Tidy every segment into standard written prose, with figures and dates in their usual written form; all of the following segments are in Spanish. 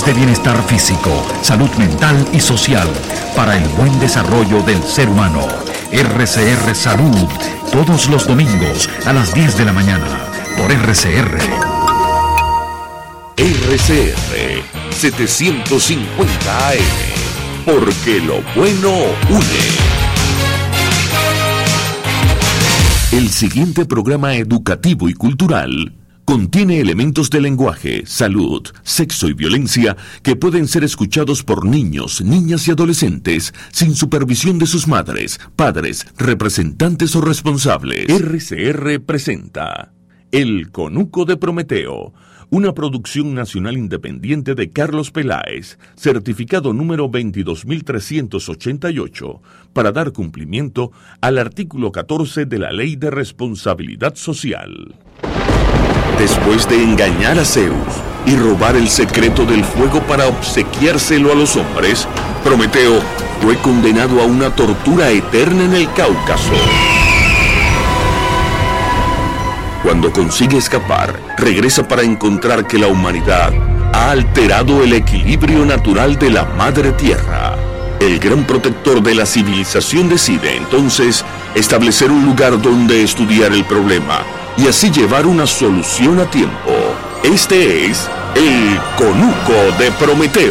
de bienestar físico, salud mental y social para el buen desarrollo del ser humano. RCR Salud, todos los domingos a las 10 de la mañana, por RCR. RCR 750 AM, porque lo bueno une. El siguiente programa educativo y cultural contiene elementos de lenguaje, salud, sexo y violencia que pueden ser escuchados por niños, niñas y adolescentes sin supervisión de sus madres, padres, representantes o responsables. RCR presenta El Conuco de Prometeo, una producción nacional independiente de Carlos Peláez, certificado número 22.388, para dar cumplimiento al artículo 14 de la Ley de Responsabilidad Social. Después de engañar a Zeus y robar el secreto del fuego para obsequiárselo a los hombres, Prometeo fue condenado a una tortura eterna en el Cáucaso. Cuando consigue escapar, regresa para encontrar que la humanidad ha alterado el equilibrio natural de la Madre Tierra. El gran protector de la civilización decide entonces establecer un lugar donde estudiar el problema y así llevar una solución a tiempo. Este es El Conuco de Prometeo.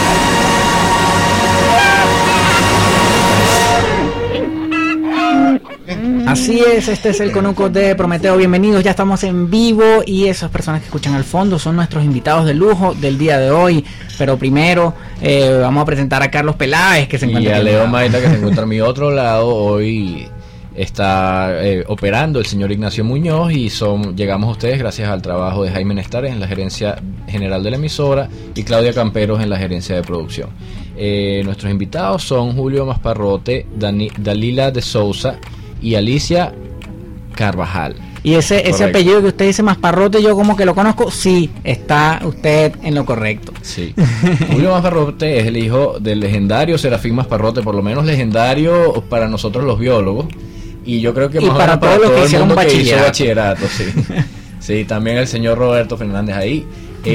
Así es, este es el Conuco de Prometeo. Bienvenidos, ya estamos en vivo y esas personas que escuchan al fondo son nuestros invitados de lujo del día de hoy. Pero primero vamos a presentar a Carlos Peláez, que se encuentra y a Leo Maita, que se encuentra a mi otro lado. Hoy está operando el señor Ignacio Muñoz y llegamos a ustedes gracias al trabajo de Jaime Nestares en la gerencia general de la emisora y Claudia Camperos en la gerencia de producción. Nuestros invitados son Julio Masparrote, Dalila de Souza y Alicia Carvajal. Y ese apellido que usted dice Masparrote, yo como que lo conozco. Sí, está usted en lo correcto. Sí. Julio Masparrote es el hijo del legendario Serafín Masparrote, por lo menos legendario para nosotros los biólogos. Y yo creo que más para todos los que hicieron bachillerato, sí. Sí, también el señor Roberto Fernández ahí.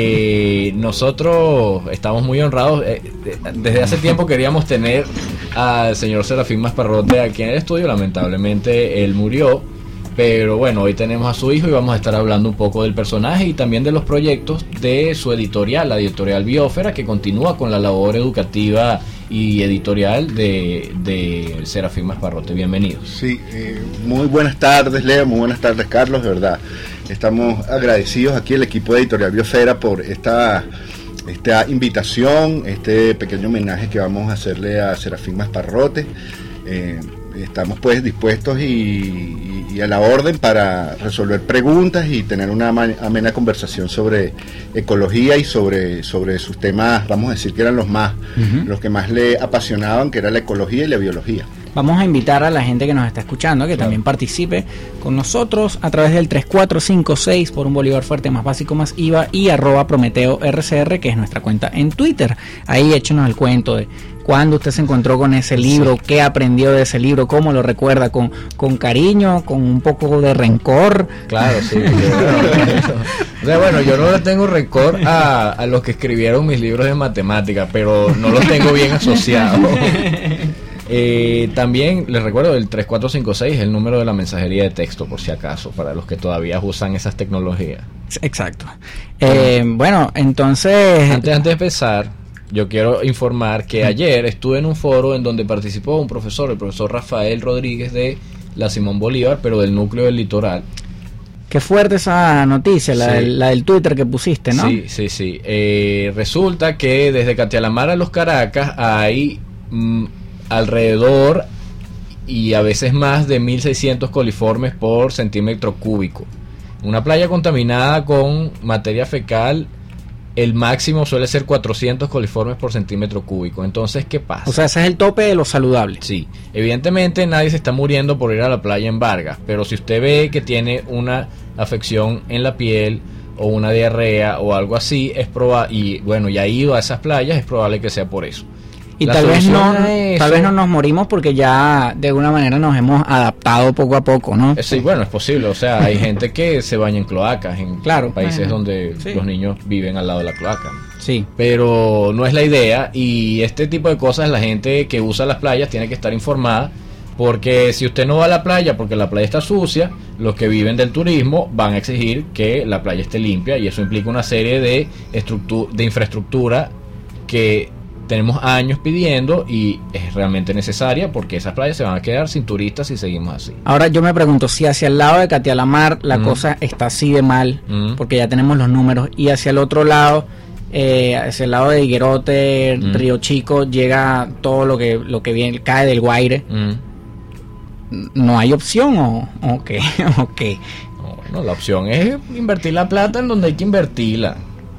Nosotros estamos muy honrados. Desde hace tiempo queríamos tener al señor Serafín Masparrote aquí en el estudio. Lamentablemente él murió, pero bueno, hoy tenemos a su hijo y vamos a estar hablando un poco del personaje y también de los proyectos de su editorial, la editorial Biósfera, que continúa con la labor educativa y editorial de Serafín Masparrote. Bienvenidos. Sí, muy buenas tardes, Leo, muy buenas tardes, Carlos, de verdad. Estamos agradecidos aquí el equipo de Editorial Biósfera por esta invitación, este pequeño homenaje que vamos a hacerle a Serafín Masparrote. Estamos pues dispuestos y a la orden para resolver preguntas y tener una amena conversación sobre ecología y sobre sus temas, vamos a decir que eran los que más le apasionaban, que era la ecología y la biología. Vamos a invitar a la gente que nos está escuchando que también participe con nosotros a través del 3456 por un Bolívar fuerte más básico más IVA y @PrometeoRCR, que es nuestra cuenta en Twitter. Ahí échenos el cuento de cuándo usted se encontró con ese libro, qué aprendió de ese libro, cómo lo recuerda, con cariño, con un poco de rencor. Claro, sí. O sea, bueno, yo no le tengo rencor a los que escribieron mis libros de matemáticas, pero no los tengo bien asociados. También les recuerdo el 3456, el número de la mensajería de texto, por si acaso, para los que todavía usan esas tecnologías. Exacto. Bueno, entonces antes de empezar, yo quiero informar que ayer estuve en un foro en donde participó un profesor, el profesor Rafael Rodríguez de la Simón Bolívar, pero del núcleo del litoral. Qué fuerte esa noticia, la del Twitter que pusiste, ¿no? Sí. Resulta que desde Catialamar a Los Caracas hay alrededor y a veces más de 1.600 coliformes por centímetro cúbico. Una playa contaminada con materia fecal, el máximo suele ser 400 coliformes por centímetro cúbico. Entonces, ¿qué pasa? O sea, ese es el tope de lo saludable. Sí, evidentemente nadie se está muriendo por ir a la playa en Vargas, pero si usted ve que tiene una afección en la piel o una diarrea o algo así, es probable, y bueno, ya ha ido a esas playas, es probable que sea por eso. Y La tal vez solución a eso- no nos morimos porque ya de alguna manera nos hemos adaptado poco a poco, ¿no? Sí, bueno, es posible. O sea, hay gente que se baña en cloacas en Claro, países bueno, donde sí. los niños viven al lado de la cloaca. Sí. Pero no es la idea, y este tipo de cosas la gente que usa las playas tiene que estar informada, porque si usted no va a la playa porque la playa está sucia, los que viven del turismo van a exigir que la playa esté limpia, y eso implica una serie de infraestructura que tenemos años pidiendo y es realmente necesaria, porque esas playas se van a quedar sin turistas si seguimos así. Ahora yo me pregunto si hacia el lado de Catialamar la cosa está así de mal, porque ya tenemos los números, y hacia el otro lado, hacia el lado de Higuerote, Río Chico, llega todo lo que viene, cae del Guaire. ¿No hay opción o qué? ¿O qué? No, bueno, la opción es invertir la plata en donde hay que invertirla.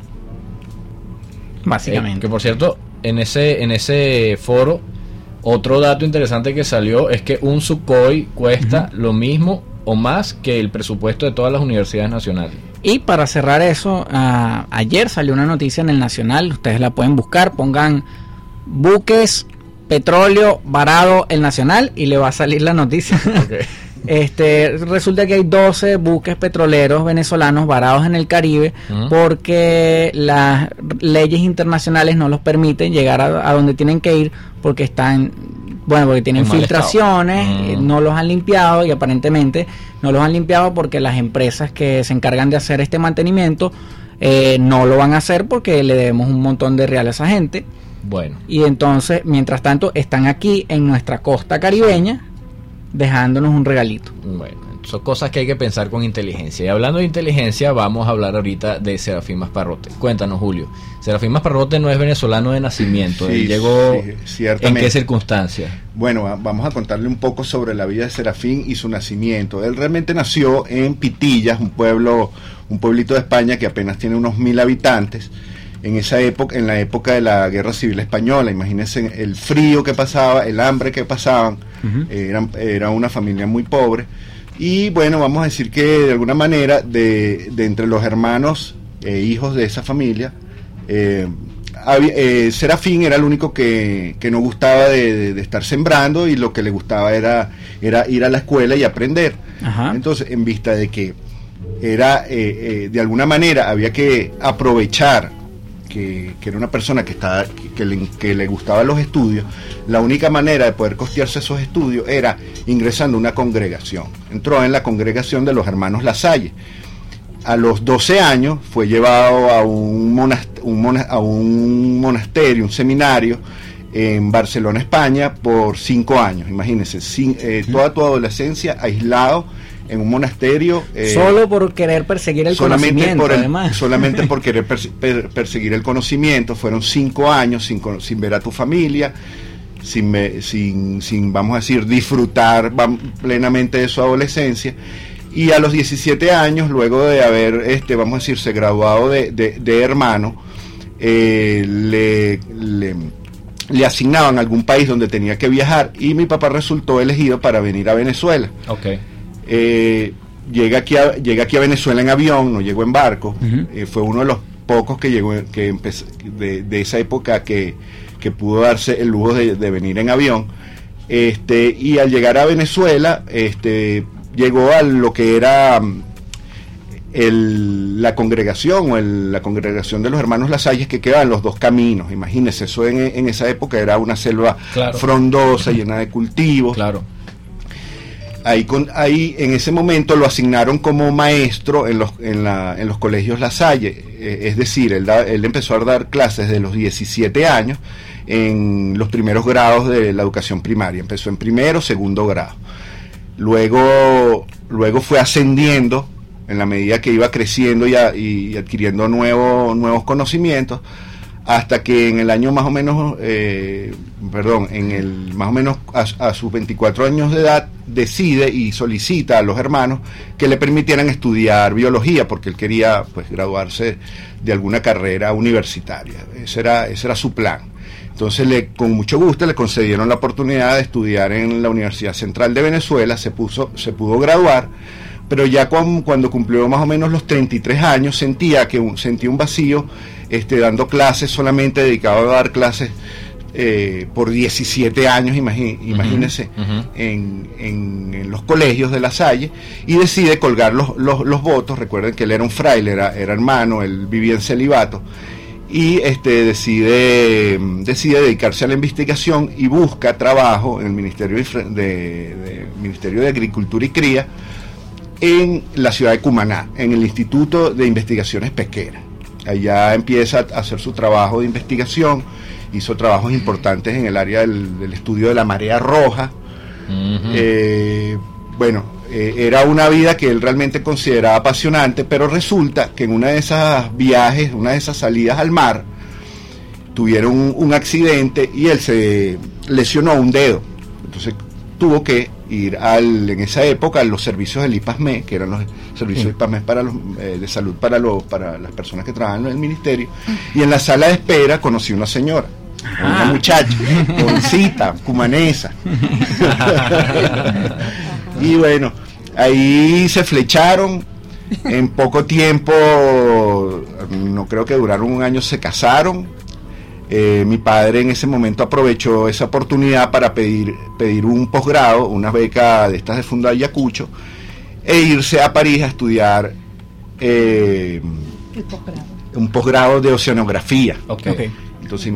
Básicamente. Que por cierto, en ese foro, otro dato interesante que salió es que un Sukhoi cuesta lo mismo o más que el presupuesto de todas las universidades nacionales. Y para cerrar eso, ayer salió una noticia en el Nacional, ustedes la pueden buscar, pongan buques, petróleo, varado, el Nacional, y le va a salir la noticia. Okay. Resulta que hay 12 buques petroleros venezolanos varados en el Caribe porque las leyes internacionales no los permiten llegar a donde tienen que ir, porque porque tienen En mal filtraciones, no los han limpiado, y aparentemente no los han limpiado porque las empresas que se encargan de hacer este mantenimiento no lo van a hacer porque le debemos un montón de reales a esa gente. Bueno, Y entonces, mientras tanto, están aquí en nuestra costa caribeña dejándonos un regalito. son cosas que hay que pensar con inteligencia. Y hablando de inteligencia, vamos a hablar ahorita de Serafín Masparrote. Cuéntanos, Julio. Serafín Masparrote no es venezolano de nacimiento. Sí, Él llegó sí, ciertamente. ¿En qué circunstancias? Bueno, vamos a contarle un poco sobre la vida de Serafín y su nacimiento. Él realmente nació en Pitillas, un pueblito de España que apenas tiene unos 1000 habitantes. En esa época, en la época de la Guerra Civil Española, imagínense el frío que pasaba, el hambre que pasaban. Era una familia muy pobre. Y bueno, vamos a decir que de alguna manera de entre los hermanos hijos de esa familia, Serafín era el único que no gustaba de estar sembrando, y lo que le gustaba era ir a la escuela y aprender. Ajá. Entonces, en vista de que era de alguna manera había que aprovechar que era una persona que le gustaban los estudios, la única manera de poder costearse esos estudios era ingresando a una congregación. Entró en la congregación de los hermanos Lasalle. A los 12 años fue llevado a un monasterio, un seminario en Barcelona, España, por 5 años. Imagínense, toda tu adolescencia aislado en un monasterio, solo por querer perseguir el conocimiento, además. Solamente por querer perseguir el conocimiento. Fueron 5 años sin ver a tu familia, sin vamos a decir, disfrutar plenamente de su adolescencia. Y a los 17 años, luego de haber, vamos a decir, se graduado de hermano, le asignaban algún país donde tenía que viajar, y mi papá resultó elegido para venir a Venezuela. Okay. Llega aquí a Venezuela en avión, no llegó en barco. Fue uno de los pocos que llegó de esa época que pudo darse el lujo de venir en avión. Y al llegar a Venezuela, llegó a lo que era la congregación la congregación de los hermanos Lasalles, que quedaban los dos caminos. Imagínense, eso en esa época era una selva frondosa, llena de cultivos. Claro. Ahí en ese momento lo asignaron como maestro en los colegios Lasalle, es decir, él empezó a dar clases de los 17 años en los primeros grados de la educación primaria. Empezó en primero, segundo grado. Luego fue ascendiendo en la medida que iba creciendo y adquiriendo nuevos conocimientos, hasta que en el año más o menos, a sus 24 años de edad, decide y solicita a los hermanos que le permitieran estudiar biología, porque él quería, pues, graduarse de alguna carrera universitaria. Ese era su plan. Entonces, con mucho gusto le concedieron la oportunidad de estudiar en la Universidad Central de Venezuela. Se pudo graduar, pero ya cuando cumplió más o menos los 33 años, sentía un vacío, dando clases, solamente dedicado a dar clases por 17 años, imagínense, en los colegios de La Salle, y decide colgar los votos. Recuerden que él era un fraile, era hermano, él vivía en celibato, y decide dedicarse a la investigación y busca trabajo en el Ministerio de Agricultura y Cría en la ciudad de Cumaná, en el Instituto de Investigaciones Pesqueras. Allá empieza a hacer su trabajo de investigación, hizo trabajos importantes en el área del estudio de la marea roja. Era una vida que él realmente consideraba apasionante, pero resulta que en una de esas viajes, una de esas salidas al mar, tuvieron un accidente y él se lesionó un dedo. Entonces tuvo que ir en esa época a los servicios del IPASME, que eran los servicios del IPASME de salud para las personas que trabajan en el ministerio, y en la sala de espera conocí una señora, una muchacha, jovencita, cumanesa. Y bueno, ahí se flecharon, en poco tiempo, no creo que duraron un año, se casaron. Mi padre en ese momento aprovechó esa oportunidad para pedir un posgrado, una beca de estas de Fundo Ayacucho, e irse a París a estudiar un posgrado de oceanografía. Okay. Entonces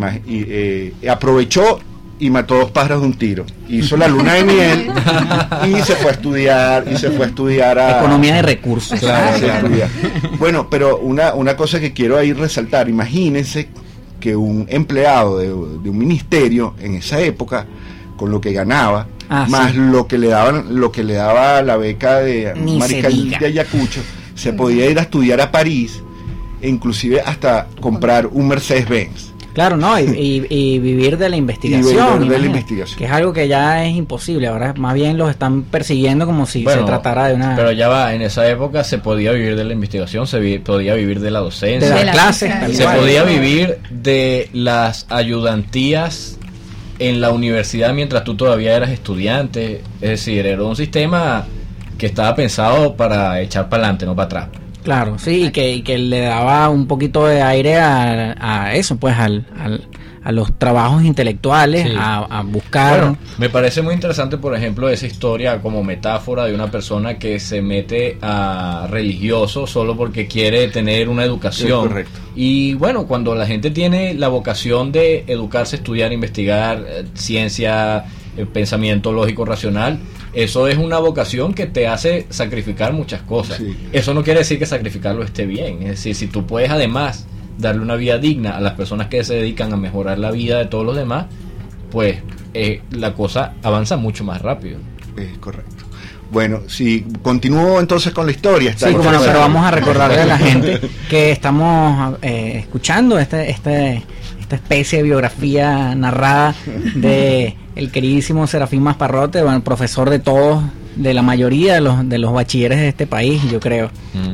aprovechó y mató 2 pájaros de un tiro. Hizo la luna de miel y se fue a estudiar a economía de recursos. Claro. Bueno, pero una cosa que quiero ahí resaltar, imagínense que un empleado de un ministerio en esa época, con lo que ganaba, más lo que le daba la beca de Mariscal de Ayacucho, se podía ir a estudiar a París e inclusive hasta comprar un Mercedes-Benz. Claro, no, y vivir de la investigación. Que es algo que ya es imposible. Ahora más bien los están persiguiendo como si se tratara de una... Pero ya va, en esa época se podía vivir de la investigación, podía vivir de la docencia. De las clases. Se podía vivir de las ayudantías en la universidad mientras tú todavía eras estudiante. Es decir, era un sistema que estaba pensado para echar para adelante, no para atrás. Claro, sí, y que le daba un poquito de aire a eso, pues a los trabajos intelectuales, sí. a buscar... Bueno, me parece muy interesante, por ejemplo, esa historia como metáfora de una persona que se mete a religioso solo porque quiere tener una educación. Sí, correcto. Y bueno, cuando la gente tiene la vocación de educarse, estudiar, investigar, ciencia, pensamiento lógico, racional, eso es una vocación que te hace sacrificar muchas cosas. Sí. Eso no quiere decir que sacrificarlo esté bien. Es decir, si tú puedes además darle una vida digna a las personas que se dedican a mejorar la vida de todos los demás, pues la cosa avanza mucho más rápido. Correcto. Bueno, si continúo entonces con la historia. Sí, bueno, pero vamos a recordarle a la gente que estamos escuchando esta especie de biografía narrada de el queridísimo Serafín Masparrote, bueno, profesor de todos, de la mayoría de los bachilleres de este país, yo creo.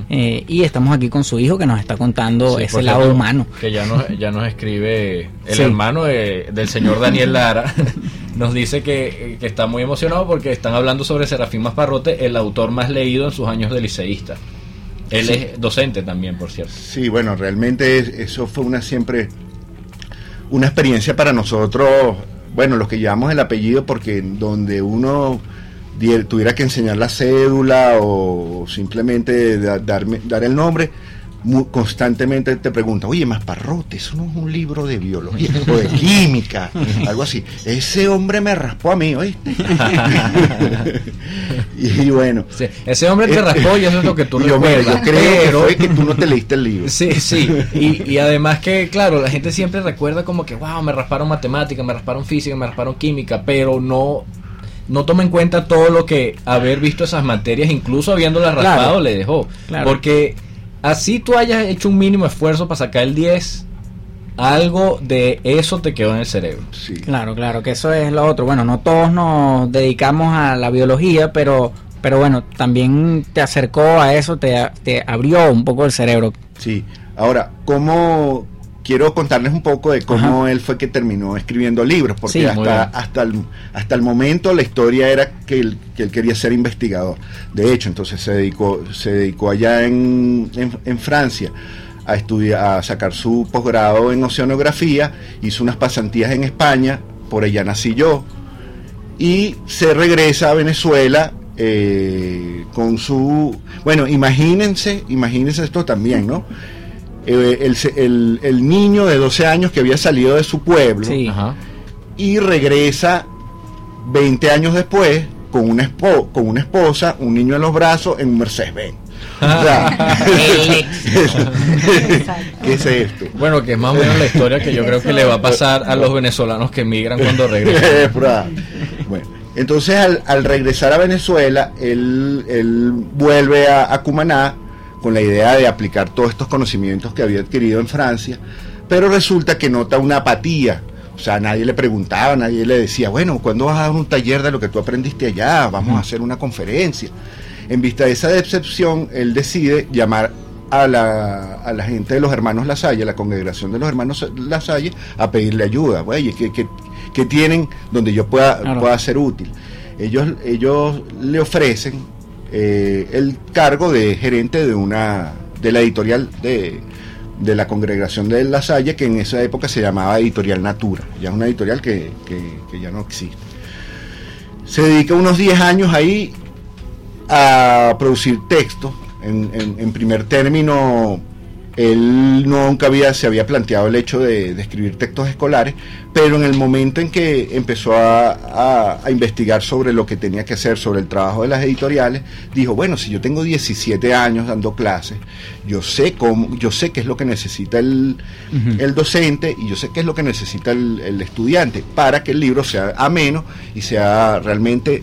Y estamos aquí con su hijo que nos está contando ese lado humano. Que ya nos escribe el hermano del señor Daniel Lara. Nos dice que está muy emocionado porque están hablando sobre Serafín Masparrote, el autor más leído en sus años de liceísta. Él es docente también, por cierto. Sí, bueno, realmente eso fue siempre una experiencia para nosotros, bueno, los que llevamos el apellido, porque donde uno tuviera que enseñar la cédula o simplemente dar el nombre, constantemente te preguntan, oye, Masparrote, eso no es un libro de biología o de química, algo así. Ese hombre me raspó a mí, ¿oíste? Y bueno, sí, ese hombre te raspó y eso es lo que tú recuerdas. Yo creo que tú no te leíste el libro. Sí. Y además que, claro, la gente siempre recuerda como que, wow, me rasparon matemática, me rasparon física, me rasparon química, pero no toma en cuenta todo lo que haber visto esas materias, incluso habiéndolas raspado, le dejó. Claro. Porque así tú hayas hecho un mínimo esfuerzo para sacar el 10, algo de eso te quedó en el cerebro. Sí. Claro, que eso es lo otro. Bueno, no todos nos dedicamos a la biología, pero bueno, también te acercó a eso, te abrió un poco el cerebro. Sí. Ahora, quiero contarles un poco de cómo él fue que terminó escribiendo libros, porque hasta el momento la historia era que él quería ser investigador. De hecho, entonces se dedicó allá en Francia a estudiar, a sacar su posgrado en oceanografía, hizo unas pasantías en España, por allá nací yo, y se regresa a Venezuela con su... Bueno, imagínense esto también, ¿no? El niño de 12 años que había salido de su pueblo, Sí. Ajá. y regresa 20 años después con una esposa, un niño en los brazos, en un Mercedes-Benz. O sea, ¿qué es esto? Bueno, que es más o menos la historia que yo creo que le va a pasar a los venezolanos que emigran cuando regresen. Bueno, entonces al regresar a Venezuela, él vuelve a Cumaná con la idea de aplicar todos estos conocimientos que había adquirido en Francia, pero resulta que nota una apatía. O sea, nadie le preguntaba, nadie le decía, bueno, ¿cuándo vas a dar un taller de lo que tú aprendiste allá? Vamos a hacer una conferencia. En vista de esa decepción, él decide llamar a la gente de los hermanos Lasalle, la congregación de los hermanos Lasalle, a pedirle ayuda. Oye, ¿qué tienen donde yo pueda ser útil? Ellos le ofrecen el cargo de gerente de la editorial de la congregación de Lasalle, que en esa época se llamaba Editorial Natura. Ya es una editorial que ya no existe. Se dedica unos 10 años ahí a producir textos. En primer término, él nunca se había planteado el hecho de escribir textos escolares, pero en el momento en que empezó a investigar sobre lo que tenía que hacer, sobre el trabajo de las editoriales, dijo, bueno, si yo tengo 17 años dando clases, yo sé qué es lo que necesita el docente, y yo sé qué es lo que necesita el estudiante para que el libro sea ameno y sea realmente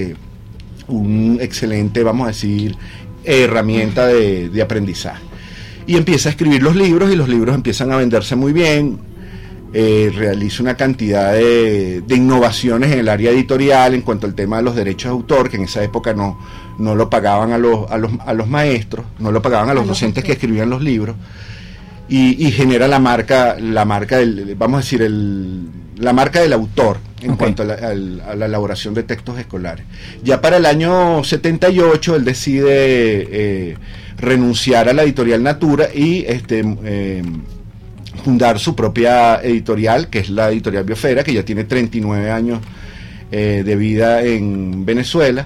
un excelente, vamos a decir, herramienta de aprendizaje. Y empieza a escribir los libros, y los libros empiezan a venderse muy bien. Realiza una cantidad de innovaciones en el área editorial en cuanto al tema de los derechos de autor, que en esa época no lo pagaban a los maestros, no lo pagaban a los docentes que escribían los libros, y genera la marca del, vamos a decir, la marca del autor en cuanto a la elaboración de textos escolares. Ya para el año 78 él decide renunciar a la editorial Natura y fundar su propia editorial, que es la editorial Biosfera, que ya tiene 39 años de vida en Venezuela.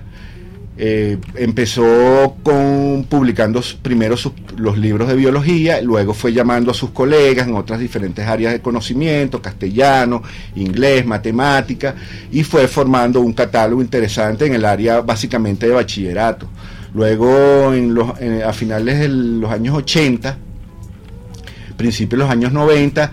Empezó publicando primero los libros de biología, luego fue llamando a sus colegas en otras diferentes áreas de conocimiento, castellano, inglés, matemática, y fue formando un catálogo interesante en el área básicamente de bachillerato. Luego, a finales de los años 80, principios de los años 90,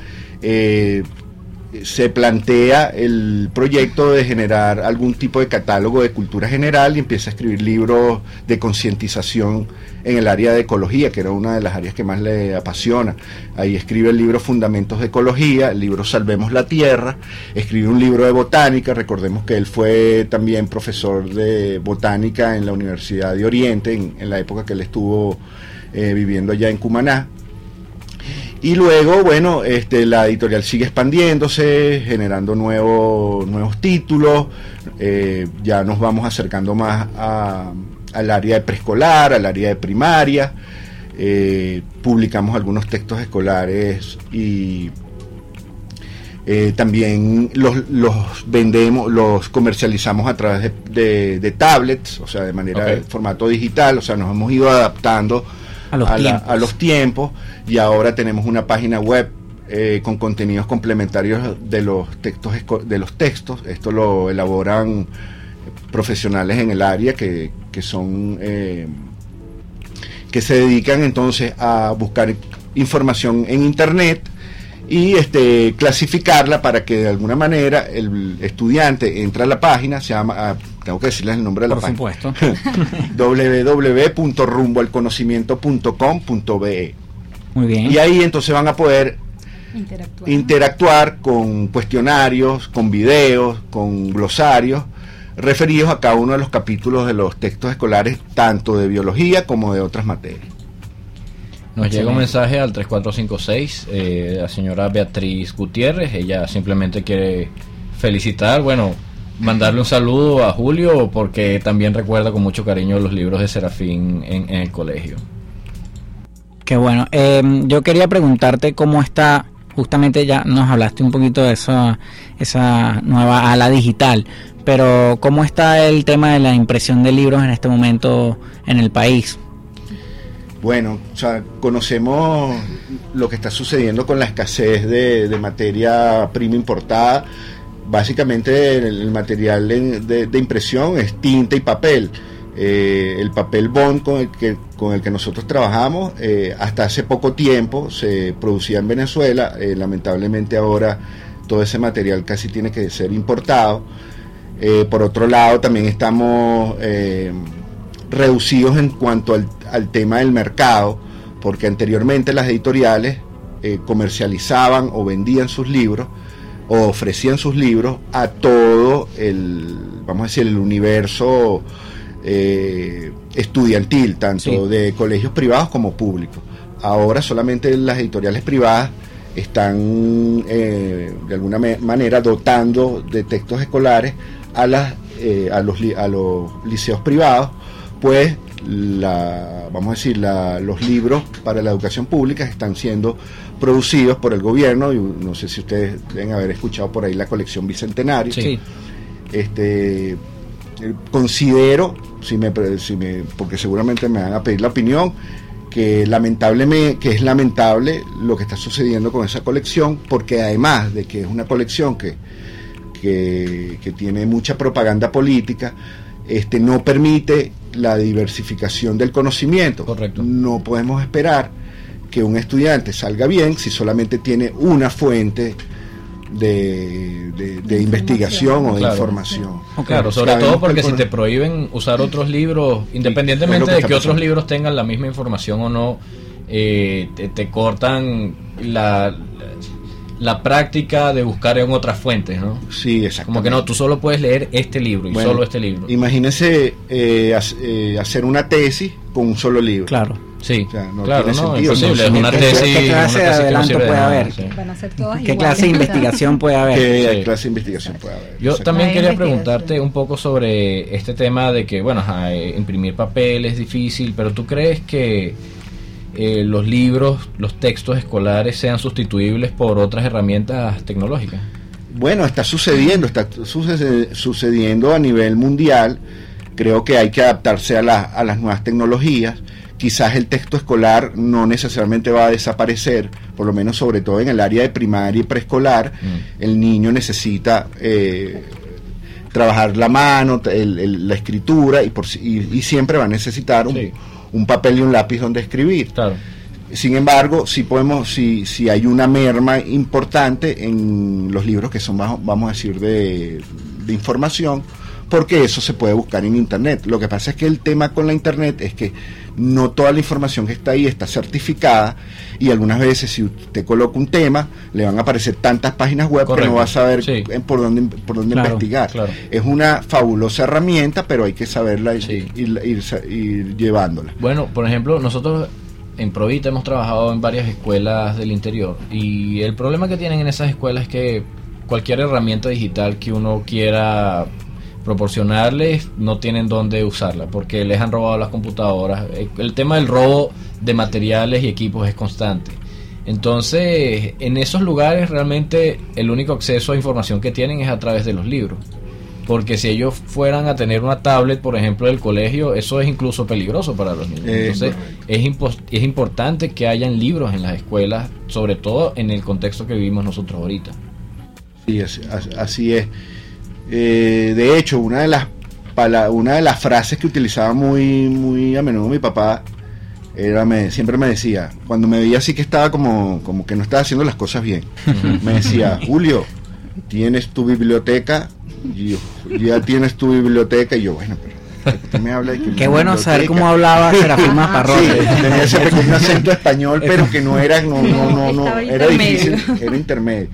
se plantea el proyecto de generar algún tipo de catálogo de cultura general, y empieza a escribir libros de concientización en el área de ecología, que era una de las áreas que más le apasiona. Ahí escribe el libro Fundamentos de Ecología, el libro Salvemos la Tierra, escribe un libro de botánica. Recordemos que él fue también profesor de botánica en la Universidad de Oriente, en la época que él estuvo viviendo allá en Cumaná. Y luego, bueno, la editorial sigue expandiéndose, generando nuevos títulos. Ya nos vamos acercando más al área de preescolar, al área de primaria. Publicamos algunos textos escolares y también los vendemos, los comercializamos a través de tablets, o sea, de manera de formato digital. O sea, nos hemos ido adaptando a los tiempos, y ahora tenemos una página web con contenidos complementarios de los textos. Esto lo elaboran profesionales en el área que son que se dedican entonces a buscar información en internet y clasificarla para que de alguna manera el estudiante entre a la página, se llama, tengo que decirles el nombre de la página, por supuesto, www.rumboalconocimiento.com.be. Muy bien. Y ahí entonces van a poder interactuar con cuestionarios, con videos, con glosarios referidos a cada uno de los capítulos de los textos escolares, tanto de biología como de otras materias. Nos llega un mensaje al 3456, la señora Beatriz Gutiérrez. Ella simplemente quiere felicitar, mandarle un saludo a Julio, porque también recuerda con mucho cariño los libros de Serafín en el colegio. Qué bueno. Yo quería preguntarte cómo está, justamente ya nos hablaste un poquito de esa nueva ala digital, pero cómo está el tema de la impresión de libros en este momento en el país. Bueno, o sea, conocemos lo que está sucediendo con la escasez de materia prima importada. Básicamente el material de impresión es tinta y papel. El papel bond con el que nosotros trabajamos, hasta hace poco tiempo se producía en Venezuela. Lamentablemente ahora todo ese material casi tiene que ser importado. Por otro lado, también estamos reducidos en cuanto al tema del mercado, porque anteriormente las editoriales comercializaban o vendían sus libros o ofrecían sus libros a todo vamos a decir, el universo estudiantil, tanto de colegios privados como públicos. Ahora solamente las editoriales privadas están de alguna manera dotando de textos escolares a los liceos privados, pues vamos a decir, los libros para la educación pública están siendo producidos por el gobierno. Y no sé si ustedes deben haber escuchado por ahí la colección Bicentenario. Sí. Considero, porque seguramente me van a pedir la opinión, que es lamentable lo que está sucediendo con esa colección, porque además de que es una colección que tiene mucha propaganda política, no permite la diversificación del conocimiento. Correcto. No podemos esperar que un estudiante salga bien si solamente tiene una fuente de investigación o de información. Claro, sobre todo porque si te prohíben usar otros libros, independientemente de que otros libros tengan la misma información o no, te cortan la práctica de buscar en otras fuentes, ¿no? Sí, exacto. Como que no, tú solo puedes leer este libro y solo este libro. Imagínese hacer una tesis con un solo libro. Claro. Sí, o sea, no claro, tiene no, sentido. imposible, es una tesis. ¿Qué clase de adelanto puede haber? Sí. Van a ser todas ¿Qué iguales. clase de investigación puede haber? ¿Qué Sí. clase de investigación puede haber? Yo Exacto. también Hay quería investigación. preguntarte un poco sobre este tema de que, bueno, imprimir papel es difícil, pero ¿tú crees que los libros, los textos escolares sean sustituibles por otras herramientas tecnológicas? Bueno, está sucediendo a nivel mundial. Creo que hay que adaptarse a las nuevas tecnologías. Quizás el texto escolar no necesariamente va a desaparecer, por lo menos sobre todo en el área de primaria y preescolar. El niño necesita trabajar la mano, la escritura, y siempre va a necesitar un papel y un lápiz donde escribir. Claro. Sin embargo, si hay una merma importante en los libros que son, vamos a decir, de información, porque eso se puede buscar en internet. Lo que pasa es que el tema con la internet es que no toda la información que está ahí está certificada, y algunas veces si usted coloca un tema le van a aparecer tantas páginas web. Correcto. Que no va a saber Sí. por dónde Claro, investigar. claro. Es una fabulosa herramienta, pero hay que saberla ir llevándola. Bueno, por ejemplo, nosotros en Provita hemos trabajado en varias escuelas del interior, y el problema que tienen en esas escuelas es que cualquier herramienta digital que uno quiera proporcionarles no tienen dónde usarla porque les han robado las computadoras. El tema del robo de materiales y equipos es constante. Entonces, en esos lugares realmente el único acceso a información que tienen es a través de los libros. Porque si ellos fueran a tener una tablet, por ejemplo, del colegio, eso es incluso peligroso para los niños. Entonces, es importante que hayan libros en las escuelas, sobre todo en el contexto que vivimos nosotros ahorita. Sí, así es. De hecho, una de las frases que utilizaba muy a menudo mi papá siempre me decía, cuando me veía así que estaba como que no estaba haciendo las cosas bien, me decía: Julio, tienes tu biblioteca. Y yo, ya tienes tu biblioteca. Y yo, bueno, pero usted me habla de que Qué bueno saber cómo hablaba Serafín Masparrote. Sí, tenía ese pequeño acento español, pero que no era era difícil, era intermedio.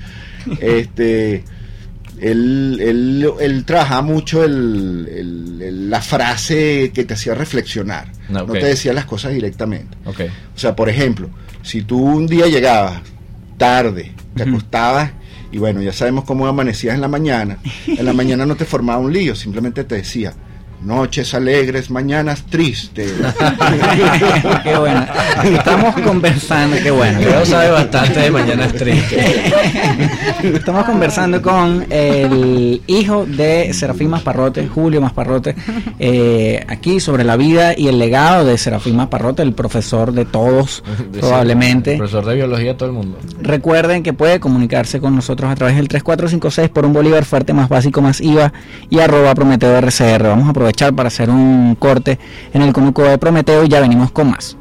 Él trabajaba mucho la frase que te hacía reflexionar. No te decía las cosas directamente. Okay. O sea, por ejemplo, si tú un día llegabas tarde, te acostabas, y bueno, ya sabemos cómo amanecías en la mañana no te formaba un lío, simplemente te decía: Noches alegres, mañanas tristes. Qué bueno. Estamos conversando, qué bueno. Leo sabe bastante de mañanas tristes. Estamos conversando con el hijo de Serafín Masparrote, Julio Masparrote, aquí sobre la vida y el legado de Serafín Masparrote, el profesor de todos, probablemente. Profesor de biología de todo el mundo. Recuerden que puede comunicarse con nosotros a través del 3456 por un bolívar fuerte más básico más IVA y @Prometeo RCR. Vamos a aprovechar para hacer un corte en el conuco de Prometeo y ya venimos con más.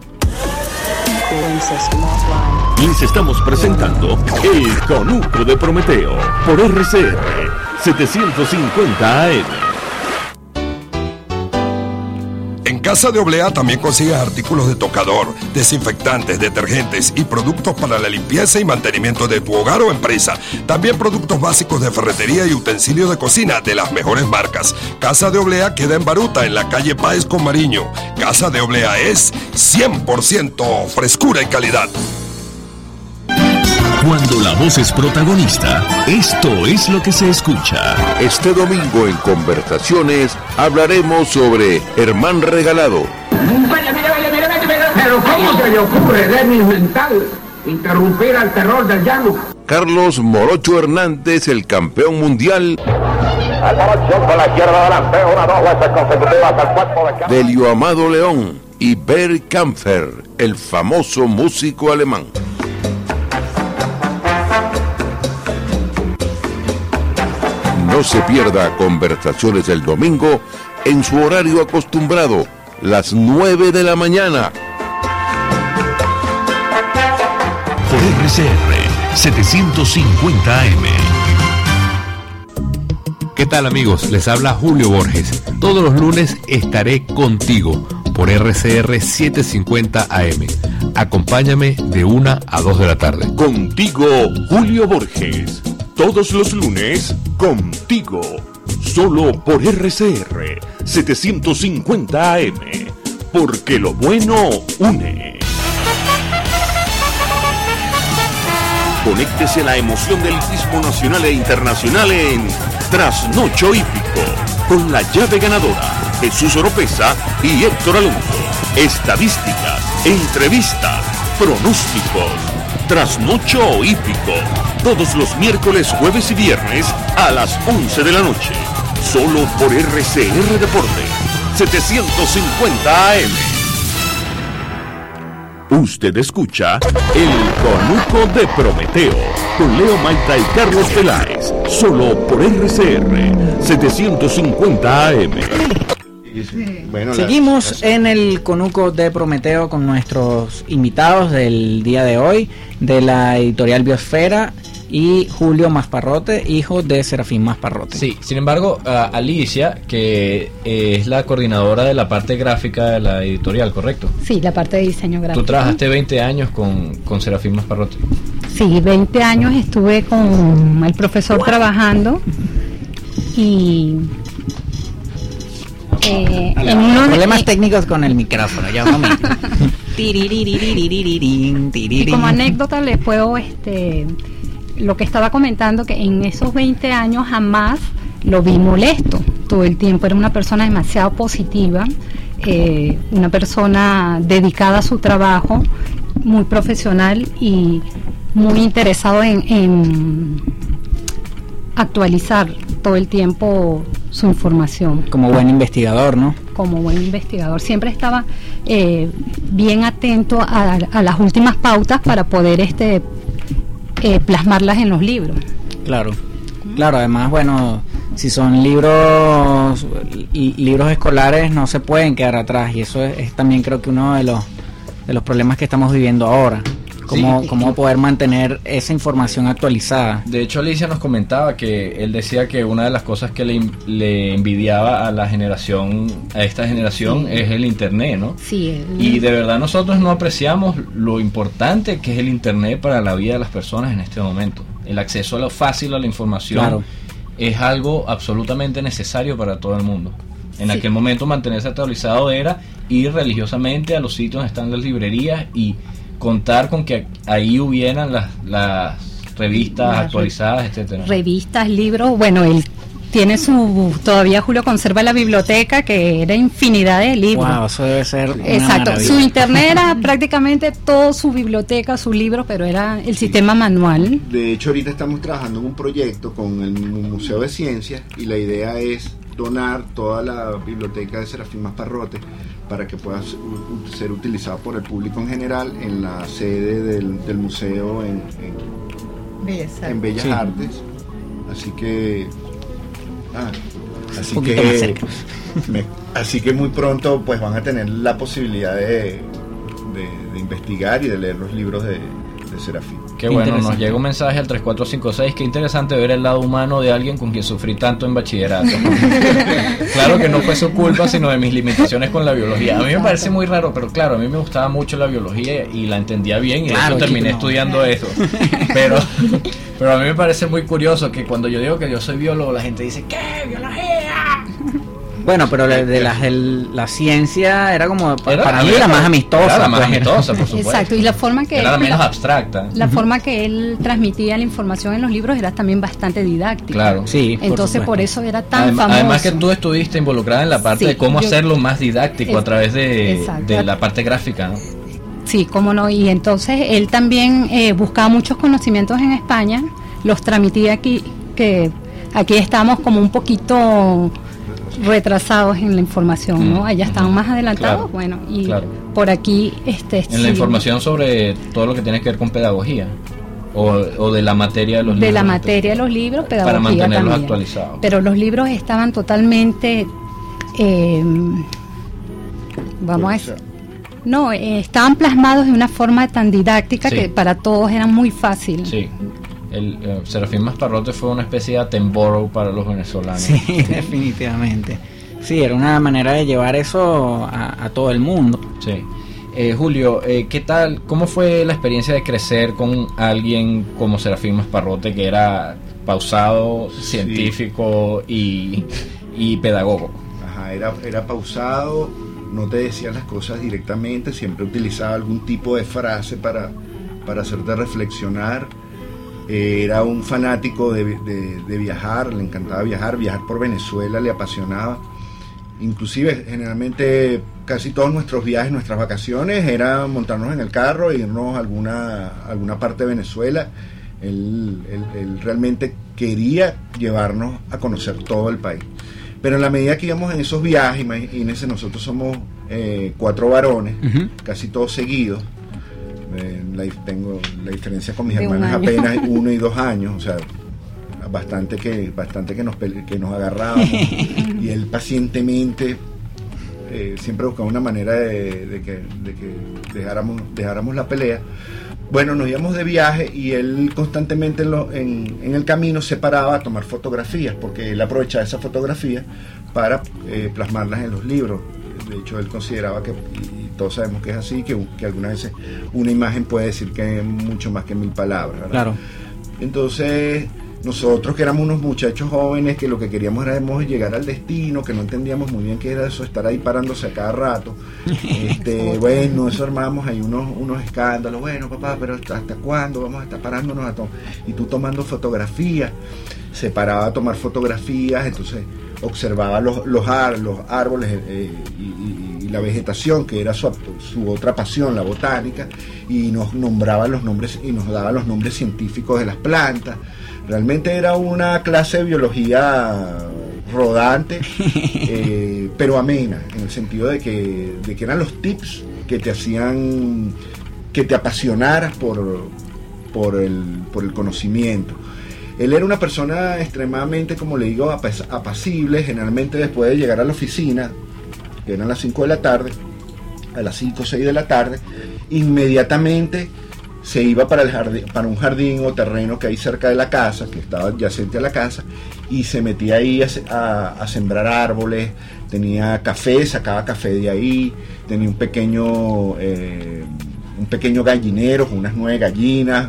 Les estamos presentando el conuco de Prometeo por RCR 750 AM. En Casa de Oblea también consigues artículos de tocador, desinfectantes, detergentes y productos para la limpieza y mantenimiento de tu hogar o empresa. También productos básicos de ferretería y utensilios de cocina de las mejores marcas. Casa de Oblea queda en Baruta, en la calle Páez con Mariño. Casa de Oblea es 100% frescura y calidad. Cuando la voz es protagonista, esto es lo que se escucha. Este domingo en Conversaciones hablaremos sobre Hermán Regalado. Pero ¿cómo se le ocurre, Denis Mental, interrumpir al terror del llano? Carlos Morocho Hernández, el campeón mundial. Delio Amado León y Bert Kampfer, el famoso músico alemán. No se pierda Conversaciones el domingo en su horario acostumbrado, las 9 de la mañana. Por RCR 750 AM. ¿Qué tal, amigos? Les habla Julio Borges. Todos los lunes estaré contigo por RCR 750 AM. Acompáñame de 1 a 2 de la tarde. Contigo, Julio Borges. Todos los lunes, contigo. Solo por RCR 750 AM. Porque lo bueno une. Conéctese a la emoción del hippismo nacional e internacional en Trasnocho Hípico. Con la llave ganadora, Jesús Oropesa y Héctor Alonso. Estadísticas, entrevistas, pronósticos. Trasnocho Hípico. Todos los miércoles, jueves y viernes a las 11 de la noche. Solo por RCR Deporte 750 AM. Usted escucha el conuco de Prometeo con Leo Maita y Carlos Peláez. Solo por RCR 750 AM. Bueno, Seguimos en el conuco de Prometeo con nuestros invitados del día de hoy de la editorial Biosfera y Julio Masparrote, hijo de Serafín Masparrote. Sí, sin embargo, Alicia, que es la coordinadora de la parte gráfica de la editorial, ¿correcto? Sí, la parte de diseño gráfico. Tú trabajaste 20 años con Serafín Masparrote. Sí, 20 años estuve con el profesor trabajando y en unos problemas técnicos con el micrófono, ya un momento. Y como anécdota les puedo lo que estaba comentando, que en esos 20 años jamás lo vi molesto todo el tiempo. Era una persona demasiado positiva, una persona dedicada a su trabajo, muy profesional y muy interesado en actualizar todo el tiempo su información. Como buen investigador, ¿no? Como buen investigador. Siempre estaba bien atento a las últimas pautas para poder plasmarlas en los libros. Claro, claro, además, bueno, si son libros escolares no se pueden quedar atrás, y eso es también creo que uno de los problemas que estamos viviendo ahora. Cómo poder mantener esa información actualizada. De hecho, Alicia nos comentaba que él decía que una de las cosas que le envidiaba a esta generación sí, es el internet, ¿no? Sí. Y de verdad nosotros no apreciamos lo importante que es el internet para la vida de las personas en este momento. El acceso a lo fácil a la información, claro, es algo absolutamente necesario para todo el mundo. En aquel momento mantenerse actualizado era ir religiosamente a los sitios donde están las librerías y contar con que ahí hubieran las revistas actualizadas, etcétera. Revistas, libros, bueno, todavía Julio conserva la biblioteca, que era infinidad de libros. Wow, eso debe ser una Exacto, maravilla. su internet era prácticamente toda su biblioteca, sus libros, pero era el sistema manual. De hecho, ahorita estamos trabajando en un proyecto con el Museo de Ciencias y la idea es donar toda la biblioteca de Serafín Masparrote para que pueda ser utilizada por el público en general en la sede del museo en Bellas Sí. Artes. Así que Un poquito más cerca. así que muy pronto pues van a tener la posibilidad de investigar y de leer los libros de Serafín. Qué bueno, nos llega un mensaje al 3456. Qué interesante ver el lado humano de alguien con quien sufrí tanto en bachillerato. Claro que no fue su culpa, sino de mis limitaciones con la biología. A mí me parece muy raro, pero claro, a mí me gustaba mucho la biología y la entendía bien, y Claro, de hecho terminé no. estudiando eso. Pero a mí me parece muy curioso que cuando yo digo que yo soy biólogo, la gente dice, ¿qué? ¿Biología? Bueno, pero la ciencia era como, para mí, era la más amistosa. Era la más pues, amistosa, por supuesto. Exacto, y la forma que Era la menos abstracta. la forma que él transmitía la información en los libros era también bastante didáctica. Claro. Sí, Entonces por eso era tan famoso. Además que tú estuviste involucrada en la parte Sí, de cómo yo- hacerlo más didáctico a través Exacto. de la parte gráfica, ¿no? Sí, cómo no. Y entonces él también buscaba muchos conocimientos en España, los transmitía aquí, que aquí estamos como un poquito retrasados en la información, ¿no? Allá estaban más adelantados, Claro, bueno, y claro. por aquí En la información sobre todo lo que tiene que ver con pedagogía o de la materia de los libros. de la materia de los libros, pedagogía para mantenerlos también. actualizados. Pero los libros estaban totalmente vamos a decir, no, estaban plasmados de una forma tan didáctica Sí. que para todos era muy fácil. Sí. El Serafín Masparrote fue una especie de Attenborough para los venezolanos. Sí, definitivamente. Sí, era una manera de llevar eso a todo el mundo. Sí. Julio, ¿qué tal? ¿Cómo fue la experiencia de crecer con alguien como Serafín Masparrote, que era pausado, científico y pedagogo? Ajá, era pausado, no te decía las cosas directamente, siempre utilizaba algún tipo de frase para hacerte reflexionar. Era un fanático de viajar, le encantaba viajar por Venezuela le apasionaba. Inclusive, generalmente, casi todos nuestros viajes, nuestras vacaciones, era montarnos en el carro e irnos a alguna parte de Venezuela. Él realmente quería llevarnos a conocer todo el país. Pero en la medida que íbamos en esos viajes, imagínense, nosotros somos 4 varones, casi todos seguidos. Tengo la diferencia con mis De un hermanas año. apenas 1 y 2 años, o sea, bastante que nos agarrábamos y él pacientemente siempre buscaba una manera de que dejáramos la pelea. Bueno, nos íbamos de viaje y él constantemente en el camino se paraba a tomar fotografías, porque él aprovechaba esas fotografías para plasmarlas en los libros. De hecho, él consideraba que, y todos sabemos que es así, que algunas veces una imagen puede decir que mucho más que 1000 palabras, ¿verdad? Claro. Entonces, nosotros que éramos unos muchachos jóvenes, que lo que queríamos era llegar al destino, que no entendíamos muy bien qué era eso, estar ahí parándose a cada rato. Bueno, eso armábamos ahí unos escándalos. Bueno, papá, pero ¿hasta cuándo vamos a estar parándonos y tú tomando fotografías? Se paraba a tomar fotografías, entonces observaba los árboles y la vegetación, que era su otra pasión, la botánica, y nos nombraba los nombres y nos daba los nombres científicos de las plantas. Realmente era una clase de biología rodante, pero amena, en el sentido de que eran los tips que te hacían que te apasionaras por el conocimiento. Él era una persona extremadamente, como le digo, apacible. Generalmente después de llegar a la oficina, que eran las 5 de la tarde, a las 5 o 6 de la tarde, inmediatamente se iba para un jardín o terreno que hay cerca de la casa, que estaba adyacente a la casa, y se metía ahí a sembrar árboles. Tenía café, sacaba café de ahí, tenía un pequeño gallinero con unas 9 gallinas,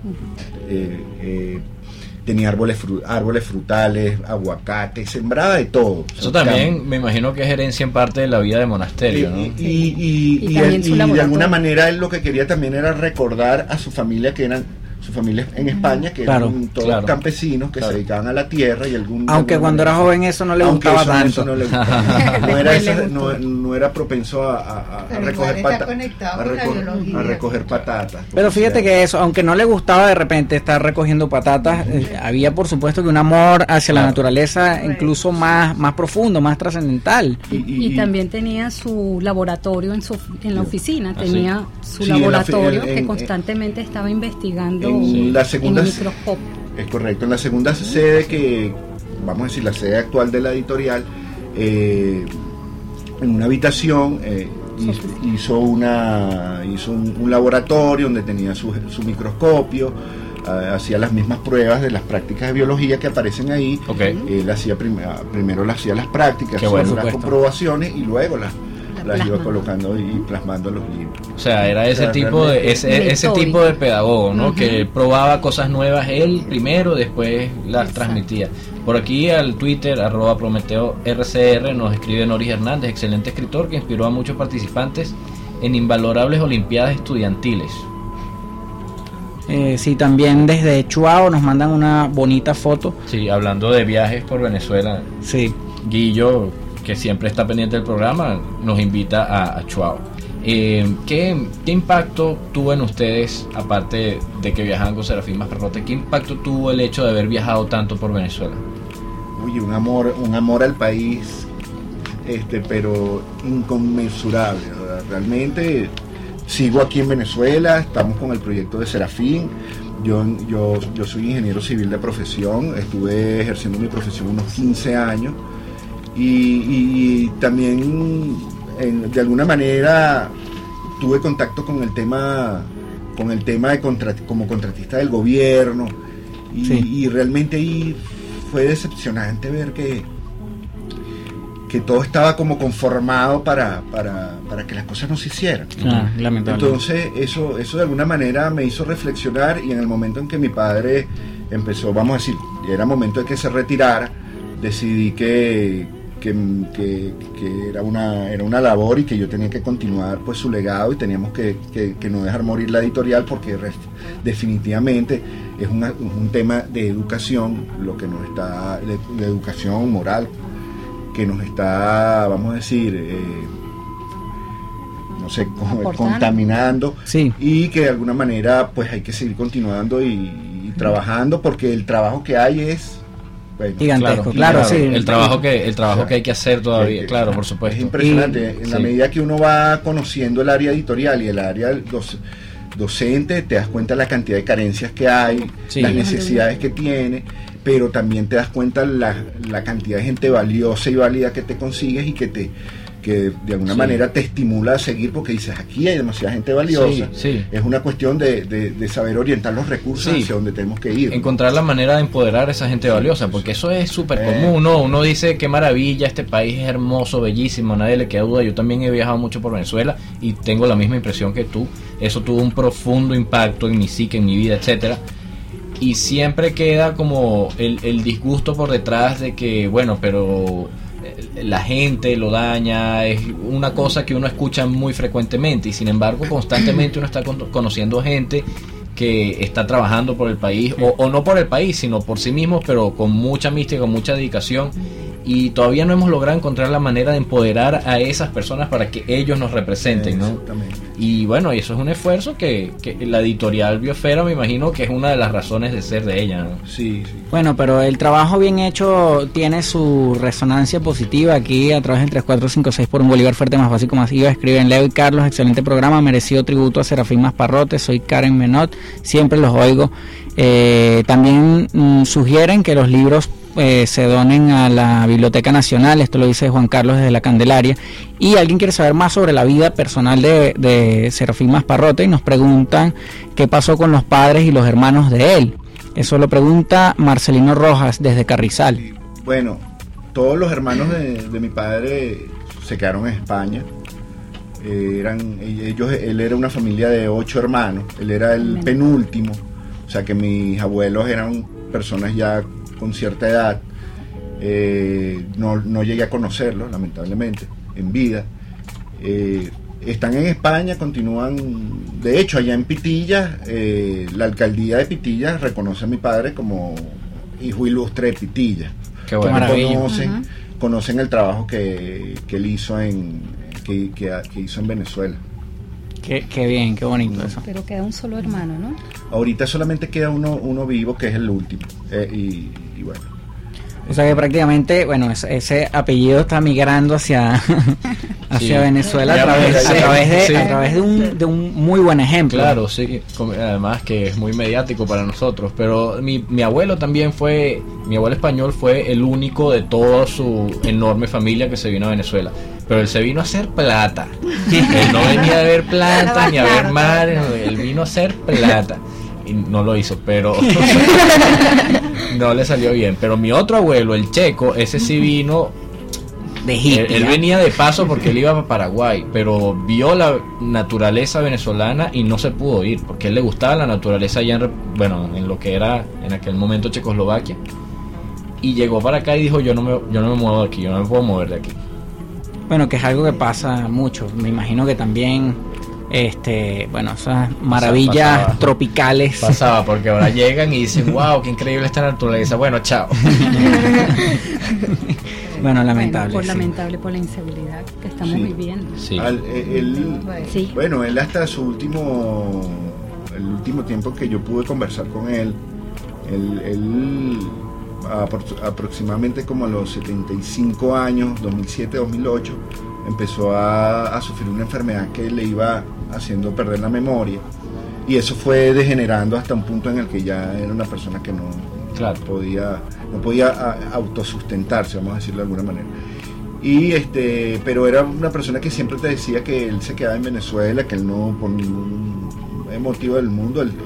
tenía árboles frutales, aguacate, sembraba de todo. Eso también me imagino que es herencia en parte de la vida de monasterio, ¿no? Y de alguna manera él lo que quería también era recordar a su familia, que eran su familia en España, que eran todos campesinos que se dedicaban a la tierra, y aunque cuando era joven eso no le gustaba tanto. No era propenso a recoger patatas. Pero fíjate que eso, aunque no le gustaba de repente estar recogiendo patatas, había por supuesto que un amor hacia la naturaleza incluso más profundo, más trascendental. Y también tenía su laboratorio en la oficina, tenía su laboratorio que constantemente estaba investigando en la segunda en el microscopio. Es correcto, en la segunda sede, que vamos a decir la sede actual de la editorial, en una habitación hizo un laboratorio donde tenía su microscopio, hacía las mismas pruebas de las prácticas de biología que aparecen ahí. Él hacía primero hacía las prácticas, las comprobaciones, y luego las iba colocando y plasmando los libros. O sea, era ese tipo de pedagogo, ¿no? Que probaba cosas nuevas él primero, después las transmitía. Por aquí al Twitter, @PrometeoRCR, nos escribe Noris Hernández, excelente escritor que inspiró a muchos participantes en invalorables olimpiadas estudiantiles. Sí, también desde Chuao nos mandan una bonita foto. Sí, hablando de viajes por Venezuela. Sí. Guillo, que siempre está pendiente del programa, nos invita a Chuao. ¿Qué impacto tuvo en ustedes, aparte de que viajaban con Serafín Masparrote, qué impacto tuvo el hecho de haber viajado tanto por Venezuela? Uy, un amor al país, pero inconmensurable, ¿verdad? Realmente sigo aquí en Venezuela, estamos con el proyecto de Serafín. Yo soy ingeniero civil de profesión, estuve ejerciendo mi profesión unos 15 años. Y también de alguna manera tuve contacto con el tema como contratista del gobierno, y realmente ahí fue decepcionante ver que todo estaba como conformado para que las cosas no se hicieran. Entonces eso de alguna manera me hizo reflexionar, y en el momento en que mi padre empezó, vamos a decir, era momento de que se retirara, decidí que era una labor y que yo tenía que continuar pues su legado, y teníamos que no dejar morir la editorial, porque definitivamente es un tema de educación, lo que nos está, de educación moral, que nos está, vamos a decir, no sé, contaminando, y que de alguna manera pues hay que seguir continuando y trabajando, porque el trabajo que hay es gigantesco, claro, sí. El trabajo que hay que hacer todavía, claro, por supuesto. Es impresionante. En la medida que uno va conociendo el área editorial y el área docente, te das cuenta de la cantidad de carencias que hay, las necesidades que tiene, pero también te das cuenta la cantidad de gente valiosa y válida que te consigues, y que de alguna manera te estimula a seguir, porque dices, aquí hay demasiada gente valiosa. Es una cuestión de saber orientar los recursos hacia donde tenemos que ir. Encontrar la manera de empoderar a esa gente valiosa, porque eso es súper común, ¿no? Uno dice, qué maravilla, este país es hermoso, bellísimo, a nadie le queda duda. Yo también he viajado mucho por Venezuela y tengo la misma impresión que tú. Eso tuvo un profundo impacto en mi psique, en mi vida, etcétera. Y siempre queda como el disgusto por detrás de que, bueno, pero la gente lo daña, es una cosa que uno escucha muy frecuentemente, y sin embargo constantemente uno está conociendo gente que está trabajando por el país, o no por el país, sino por sí mismos, pero con mucha mística, con mucha dedicación, y todavía no hemos logrado encontrar la manera de empoderar a esas personas para que ellos nos representen, ¿no? Y bueno, eso es un esfuerzo que la editorial Biosfera, me imagino que es una de las razones de ser de ella, ¿no? Sí. Bueno, pero el trabajo bien hecho tiene su resonancia positiva aquí a través del 3456 por un Bolívar fuerte, más básico, más IVA. Escriben Leo y Carlos, excelente programa, merecido tributo a Serafín Masparrote. Soy Karen Menot, siempre los oigo. También sugieren que los libros se donen a la Biblioteca Nacional, esto lo dice Juan Carlos desde la Candelaria. Y alguien quiere saber más sobre la vida personal de Serafín Masparrote, y nos preguntan qué pasó con los padres y los hermanos de él. Eso lo pregunta Marcelino Rojas desde Carrizal. Bueno, todos los hermanos de mi padre se quedaron en España. Él era una familia de 8 hermanos, él era el penúltimo, o sea que mis abuelos eran personas ya con cierta edad. No llegué a conocerlo, lamentablemente, en vida. están en España, continúan. De hecho, allá en Pitillas, la alcaldía de Pitillas reconoce a mi padre como hijo ilustre de Pitillas. Qué bueno. Conocen el trabajo que él hizo que hizo en Venezuela. Qué bien, qué bonito eso. Pero queda un solo hermano, ¿no? Ahorita solamente queda uno vivo, que es el último. Y bueno. O sea que prácticamente, bueno, ese apellido está migrando hacia Venezuela a través de un muy buen ejemplo. Claro, sí, además que es muy mediático para nosotros, pero mi abuelo también mi abuelo español fue el único de toda su enorme familia que se vino a Venezuela, pero él se vino a hacer plata. Él no venía a ver plata ni a ver mar, él vino a hacer plata. Y no lo hizo, pero no le salió bien. Pero mi otro abuelo, el checo, ese sí vino de hippie. Él venía de paso porque él iba a Paraguay, pero vio la naturaleza venezolana y no se pudo ir, porque a él le gustaba la naturaleza allá en lo que era en aquel momento Checoslovaquia. Y llegó para acá y dijo, yo no me muevo de aquí, yo no me puedo mover de aquí. Bueno, que es algo que pasa mucho. Me imagino que también esas maravillas tropicales pasaba, porque ahora llegan y dicen, wow, qué increíble esta naturaleza, bueno, chao. Bueno, lamentable. Lamentable por la inseguridad que estamos viviendo. Sí. Bueno, él hasta el último tiempo que yo pude conversar con él aproximadamente como a los 75 años, 2007-2008, empezó a sufrir una enfermedad que le iba haciendo perder la memoria, y eso fue degenerando hasta un punto en el que ya era una persona que no podía autosustentarse, vamos a decirlo de alguna manera. Pero era una persona que siempre te decía que él se quedaba en Venezuela, que él no, por ningún motivo del mundo, él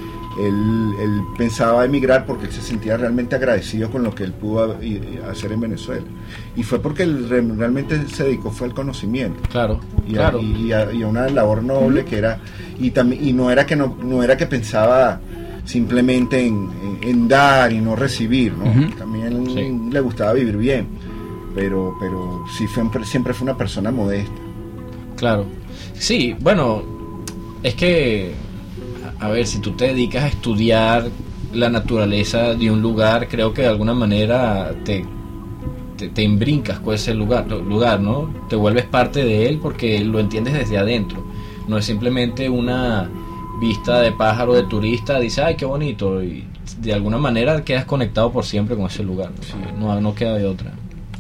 pensaba emigrar porque él se sentía realmente agradecido con lo que él pudo hacer en Venezuela, y fue porque él realmente se dedicó fue al conocimiento, y a una labor noble que era, y no era que pensaba simplemente en dar y no recibir, ¿no? También le gustaba vivir bien, pero sí siempre fue una persona modesta. Claro, sí, bueno, es que a ver, si tú te dedicas a estudiar la naturaleza de un lugar, creo que de alguna manera te imbrincas con ese lugar, ¿no? Te vuelves parte de él porque lo entiendes desde adentro. No es simplemente una vista de pájaro de turista, dices, ay, qué bonito, y de alguna manera quedas conectado por siempre con ese lugar, ¿no? Sí. No queda de otra.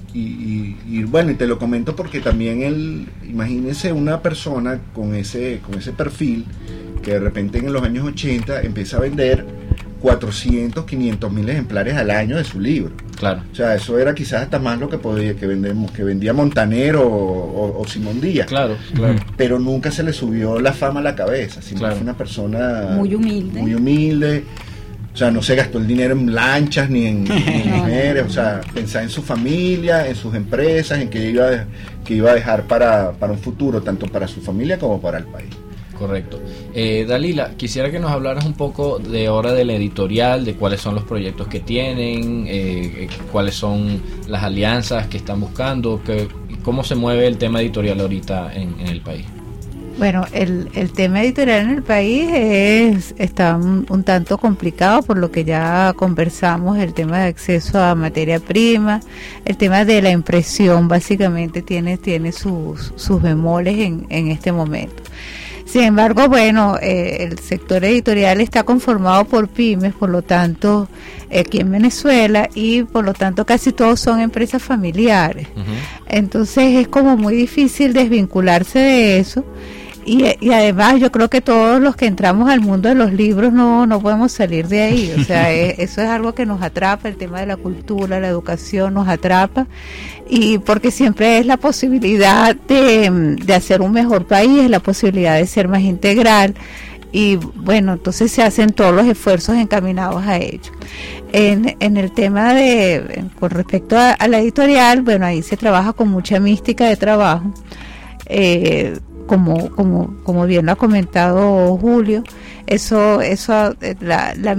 Y bueno, y te lo comento porque también imagínense una persona con ese perfil, que de repente en los años 80 empieza a vender 400, 500 mil ejemplares al año de su libro. Claro. O sea, eso era quizás hasta más lo que vendía Montaner o Simón Díaz. Claro. Pero nunca se le subió la fama a la cabeza. Siempre fue una persona muy humilde. Muy humilde. O sea, no se gastó el dinero en lanchas ni en mujeres. O sea, pensaba en su familia, en sus empresas, en que iba a dejar para un futuro, tanto para su familia como para el país. Correcto. Dalila, quisiera que nos hablaras un poco de ahora de la editorial, de cuáles son los proyectos que tienen, cuáles son las alianzas que están buscando, cómo se mueve el tema editorial ahorita en el país. Bueno, el tema editorial en el país está un tanto complicado, por lo que ya conversamos, el tema de acceso a materia prima, el tema de la impresión básicamente tiene sus bemoles en este momento. Sin embargo, bueno, el sector editorial está conformado por pymes, por lo tanto, aquí en Venezuela, y por lo tanto casi todos son empresas familiares. Uh-huh. Entonces es como muy difícil desvincularse de eso. Y además yo creo que todos los que entramos al mundo de los libros no podemos salir de ahí, o sea, eso es algo que nos atrapa, el tema de la cultura, la educación nos atrapa, y porque siempre es la posibilidad de hacer un mejor país, es la posibilidad de ser más integral, y bueno, entonces se hacen todos los esfuerzos encaminados a ello. En el tema con respecto a la editorial, bueno, ahí se trabaja con mucha mística de trabajo, como bien lo ha comentado Julio, la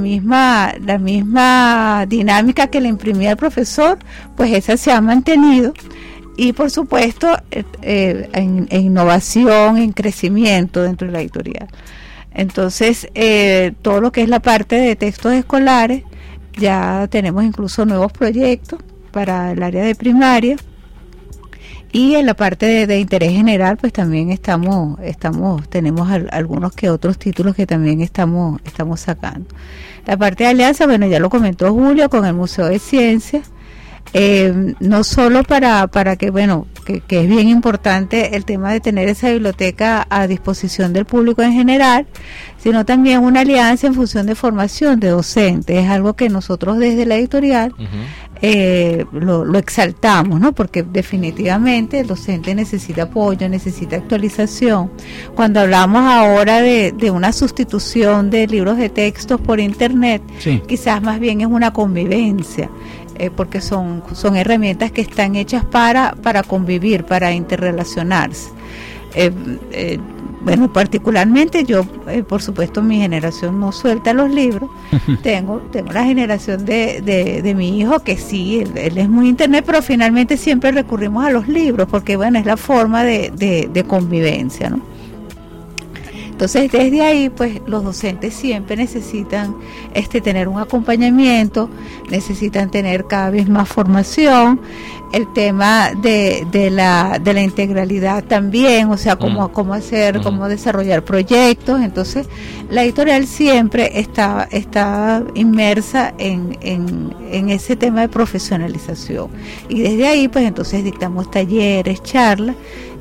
misma dinámica que le imprimía el profesor, pues esa se ha mantenido, y por supuesto en innovación, en crecimiento dentro de la editorial. Entonces, todo lo que es la parte de textos escolares, ya tenemos incluso nuevos proyectos para el área de primaria, y en la parte de interés general pues también tenemos algunos que otros títulos que también estamos sacando. La parte de alianza, bueno, ya lo comentó Julio con el Museo de Ciencias, no solo para que bueno, que es bien importante el tema de tener esa biblioteca a disposición del público en general, sino también una alianza en función de formación de docentes. Es algo que nosotros desde la editorial lo exaltamos, ¿no? Porque definitivamente el docente necesita apoyo, necesita actualización. Cuando hablamos ahora de una sustitución de libros de textos por internet, sí, quizás más bien es una convivencia, porque son herramientas que están hechas para convivir, para interrelacionarse. Bueno, particularmente yo, por supuesto, mi generación no suelta los libros. Tengo la generación de mi hijo, que sí, él es muy internet, pero finalmente siempre recurrimos a los libros, porque bueno, es la forma de convivencia, ¿no? Entonces, desde ahí, pues, los docentes siempre necesitan tener un acompañamiento, necesitan tener cada vez más formación. El tema de la integralidad también, o sea, cómo hacer, cómo desarrollar proyectos. Entonces, la editorial siempre está inmersa en ese tema de profesionalización. Y desde ahí, pues, entonces dictamos talleres, charlas.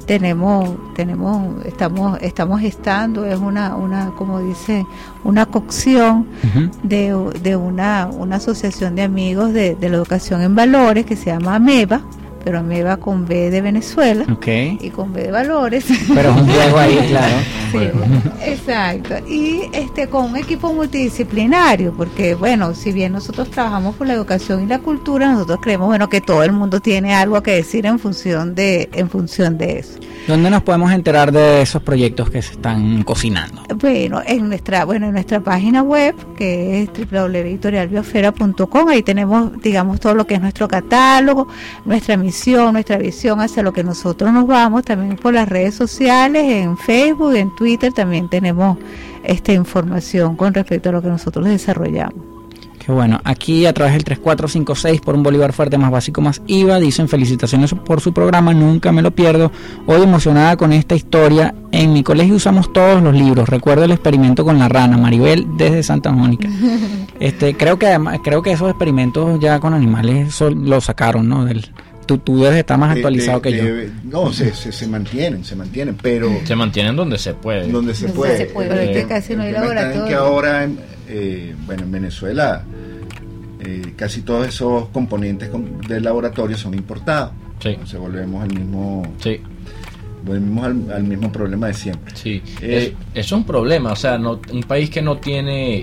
Estamos gestando, es una como dice, una cocción de una asociación de amigos de la educación en valores que se llama AMEVA, pero AMEVA con B de Venezuela, y con B de valores. Pero es un juego ahí, claro. Sí, exacto. Y con un equipo multidisciplinario, porque bueno, si bien nosotros trabajamos por la educación y la cultura, nosotros creemos, bueno, que todo el mundo tiene algo que decir en función de eso. ¿Dónde nos podemos enterar de esos proyectos que se están cocinando? Bueno, en nuestra página web, que es www.editorialbiosfera.com, ahí tenemos, digamos, todo lo que es nuestro catálogo, nuestra misión, nuestra visión hacia lo que nosotros nos vamos. También por las redes sociales, en Facebook, en Twitter, también tenemos información con respecto a lo que nosotros desarrollamos. Qué bueno. Aquí a través del 3456 por un Bolívar fuerte más básico más IVA, dicen: felicitaciones por su programa, nunca me lo pierdo. Hoy emocionada con esta historia. En mi colegio usamos todos los libros. Recuerdo el experimento con la rana. Maribel desde Santa Mónica. Creo que esos experimentos ya con animales lo sacaron, ¿no? Tú debes estar más actualizado que yo. No, se mantienen, pero... Se mantienen donde se puede. Donde se puede. Pero es que casi no hay laboratorio. Que ahora, en Venezuela, casi todos esos componentes del laboratorio son importados. Sí. Entonces volvemos al mismo... Sí. Volvemos al mismo problema de siempre. Sí. Eso es un problema. O sea, un país que no tiene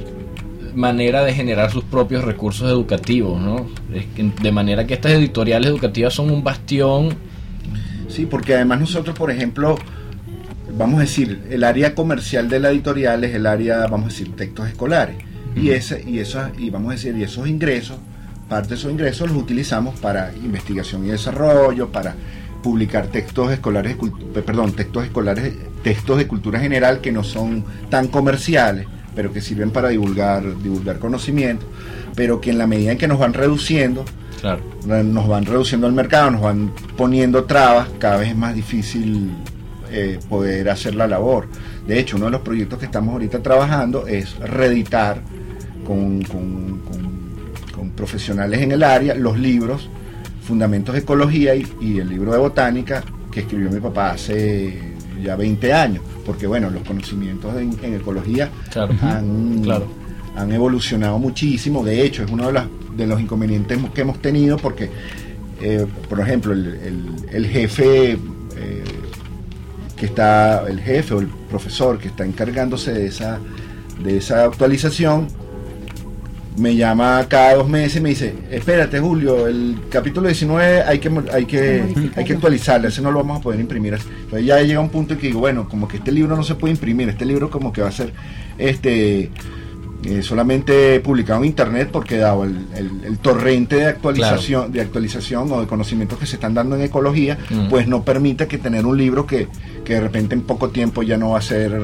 manera de generar sus propios recursos educativos, ¿no? De manera que estas editoriales educativas son un bastión. Sí, porque además nosotros, por ejemplo, vamos a decir, el área comercial de la editorial es el área, vamos a decir, textos escolares. Y vamos a decir, y esos ingresos, parte de esos ingresos los utilizamos para investigación y desarrollo, para publicar textos de cultura general que no son tan comerciales, pero que sirven para divulgar conocimiento, pero que en la medida en que nos van reduciendo, claro, nos van reduciendo el mercado, nos van poniendo trabas, cada vez es más difícil poder hacer la labor. De hecho, uno de los proyectos que estamos ahorita trabajando es reeditar con profesionales en el área los libros Fundamentos de Ecología y el libro de Botánica que escribió mi papá hace ya 20 años, porque bueno, los conocimientos en ecología han evolucionado muchísimo. De hecho, es uno de los inconvenientes que hemos tenido, porque por ejemplo el jefe o el profesor que está encargándose de esa actualización me llama cada 2 meses y me dice: espérate, Julio, el capítulo 19 hay que actualizarlo, ese no lo vamos a poder imprimir. Entonces ya llega un punto en que digo, bueno, como que este libro no se puede imprimir, este libro como que va a ser solamente publicado en internet porque dado el torrente de actualización o de conocimientos que se están dando en ecología, pues no permite que tener un libro que de repente en poco tiempo ya no va a ser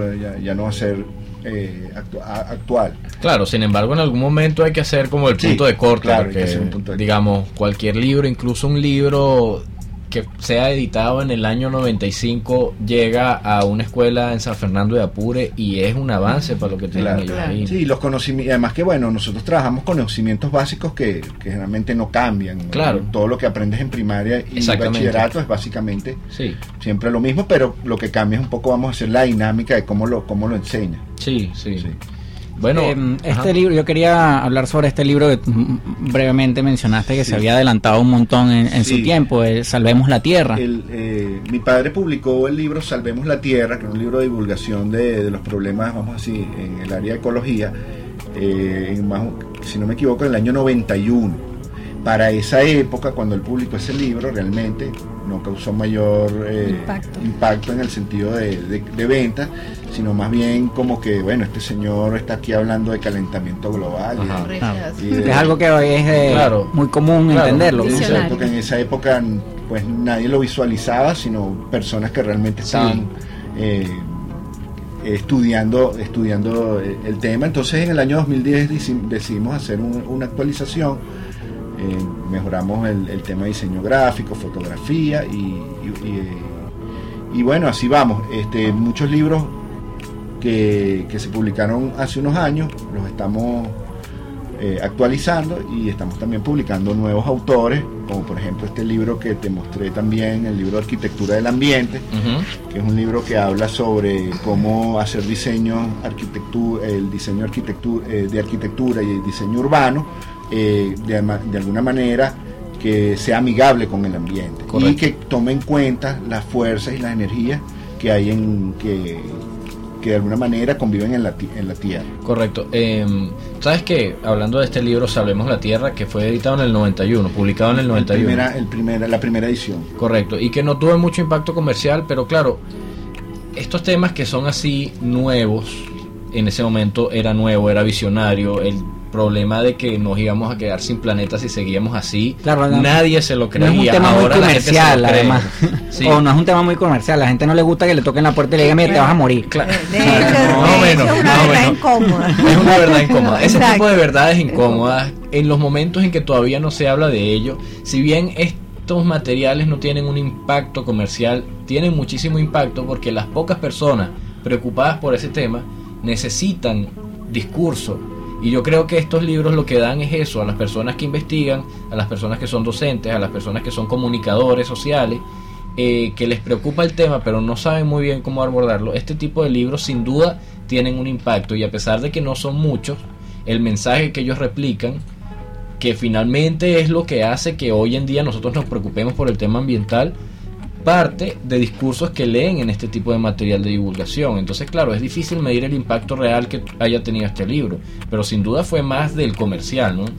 actual. Claro, sin embargo en algún momento hay que hacer como el punto de corte, claro, porque digamos cualquier libro, incluso un libro que sea editado en el año 95 llega a una escuela en San Fernando de Apure y es un avance para lo que tienen ellos ahí. Sí, los conocimientos, además que bueno, nosotros trabajamos con conocimientos básicos que generalmente no cambian. Claro. Todo lo que aprendes en primaria y bachillerato es básicamente siempre lo mismo, pero lo que cambia es un poco, vamos a hacer la dinámica de cómo lo enseña. Sí. Bueno, este libro, yo quería hablar sobre este libro que brevemente mencionaste que se había adelantado un montón en su tiempo, Salvemos la Tierra. Mi padre publicó el libro Salvemos la Tierra, que es un libro de divulgación de los problemas, vamos así, en el área de ecología, si no me equivoco, en el año 91. Para esa época, cuando él publicó ese libro, realmente no causó mayor impacto en el sentido de venta, sino más bien como que, bueno, este señor está aquí hablando de calentamiento global. Es algo que hoy es muy común entenderlo. Porque en esa época pues nadie lo visualizaba, sino personas que realmente estaban estudiando el tema. Entonces en el año 2010 decidimos hacer una actualización. Mejoramos el tema de diseño gráfico, fotografía y bueno, así vamos. Muchos libros que se publicaron hace unos años los estamos actualizando y estamos también publicando nuevos autores, como por ejemplo este libro que te mostré también, el libro de Arquitectura del Ambiente, que es un libro que habla sobre cómo hacer el diseño de arquitectura y el diseño urbano de alguna manera que sea amigable con el ambiente. Correcto. Y que tome en cuenta las fuerzas y las energías que hay que de alguna manera conviven en la Tierra. Correcto. ¿Sabes qué? Hablando de este libro Salvemos la Tierra, que fue editado en el 91, publicado en el 91. La primera edición. Correcto, y que no tuvo mucho impacto comercial, pero claro, estos temas que son así nuevos, en ese momento era nuevo, era visionario, el problema de que nos íbamos a quedar sin planeta si seguíamos así, nadie se lo creía. No es un tema ahora muy comercial, además. O no es un tema muy comercial, a la gente no le gusta que le toquen la puerta y le digan, mira, te vas a morir. Es una verdad incómoda. Es una verdad incómoda. Ese tipo de verdades incómodas, en los momentos en que todavía no se habla de ello, si bien estos materiales no tienen un impacto comercial, tienen muchísimo impacto porque las pocas personas preocupadas por ese tema necesitan discurso. Y yo creo que estos libros lo que dan es eso, a las personas que investigan, a las personas que son docentes, a las personas que son comunicadores sociales, que les preocupa el tema pero no saben muy bien cómo abordarlo. Este tipo de libros sin duda tienen un impacto, y a pesar de que no son muchos, el mensaje que ellos replican, que finalmente es lo que hace que hoy en día nosotros nos preocupemos por el tema ambiental, parte de discursos que leen en este tipo de material de divulgación. Entonces, claro, es difícil medir el impacto real que haya tenido este libro, pero sin duda fue más del comercial, ¿no?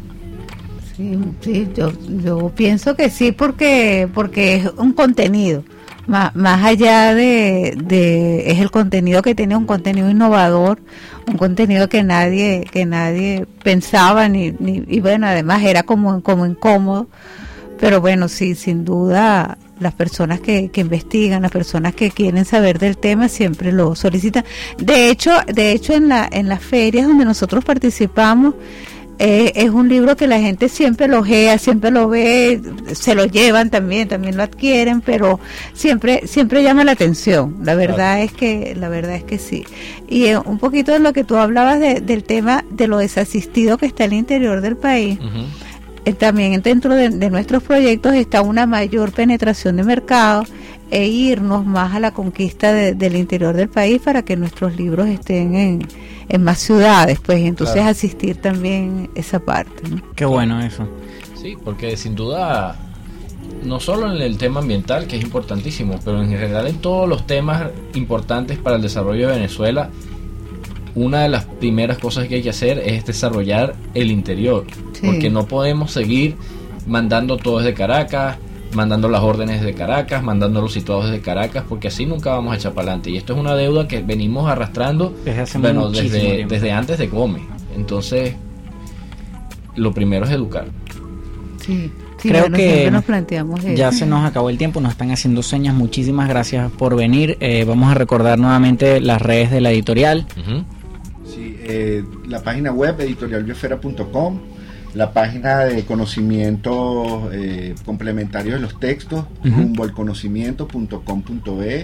Sí, yo pienso que sí, porque es un contenido, más allá de es el contenido que tiene un contenido innovador, un contenido que nadie pensaba y bueno, además era como incómodo, pero bueno, sí, sin duda las personas que investigan, las personas que quieren saber del tema siempre lo solicitan. De hecho en las ferias donde nosotros participamos, es un libro que la gente siempre lo ojea, siempre lo ve, se lo llevan también lo adquieren, pero siempre llama la atención. La verdad es que sí. Y un poquito de lo que tú hablabas del tema de lo desasistido que está al interior del país. También dentro de nuestros proyectos está una mayor penetración de mercado e irnos más a la conquista del interior del país para que nuestros libros estén en más ciudades, pues entonces asistir también esa parte, ¿no? Qué bueno eso. Sí, porque sin duda, no solo en el tema ambiental, que es importantísimo, pero en general en todos los temas importantes para el desarrollo de Venezuela, una de las primeras cosas que hay que hacer es desarrollar el interior, porque no podemos seguir mandando todo desde Caracas, mandando las órdenes desde Caracas, mandando los situados desde Caracas, porque así nunca vamos a echar para adelante. Y esto es una deuda que venimos arrastrando desde antes de Gómez. Entonces, lo primero es educar. Sí. Creo bueno, que nos planteamos ya eso. se nos acabó el tiempo, nos están haciendo señas. Muchísimas gracias por venir. Vamos a recordar nuevamente las redes de la editorial. Sí, la página web editorialbiosfera.com, la página de conocimientos complementarios de los textos, rumboalconocimiento.com.be,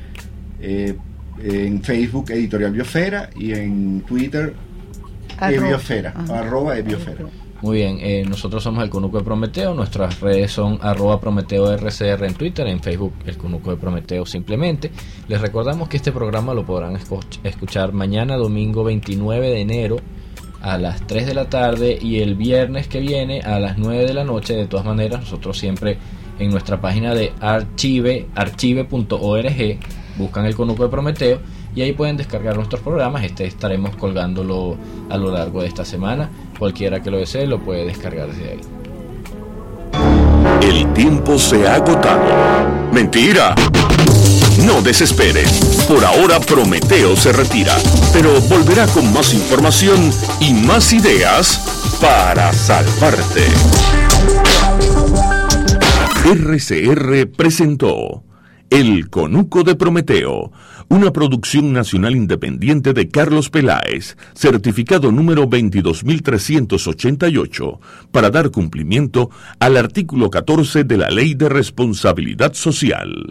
en Facebook Editorial Biosfera y en Twitter ebiosfera, @ebiosfera. Muy bien, nosotros somos el Conuco de Prometeo, nuestras redes son @PrometeoRCR en Twitter, en Facebook el Conuco de Prometeo simplemente. Les recordamos que este programa lo podrán escuchar mañana domingo 29 de enero a las 3 de la tarde y el viernes que viene a las 9 de la noche. De todas maneras, nosotros siempre en nuestra página de archive.org buscan el Conuco de Prometeo y ahí pueden descargar nuestros programas. Estaremos colgándolo a lo largo de esta semana. Cualquiera que lo desee lo puede descargar desde ahí. El tiempo se ha agotado. ¡Mentira! No desespere. Por ahora Prometeo se retira, pero volverá con más información y más ideas para salvarte. RCR presentó El Conuco de Prometeo, una producción nacional independiente de Carlos Peláez, certificado número 22.388, para dar cumplimiento al artículo 14 de la Ley de Responsabilidad Social.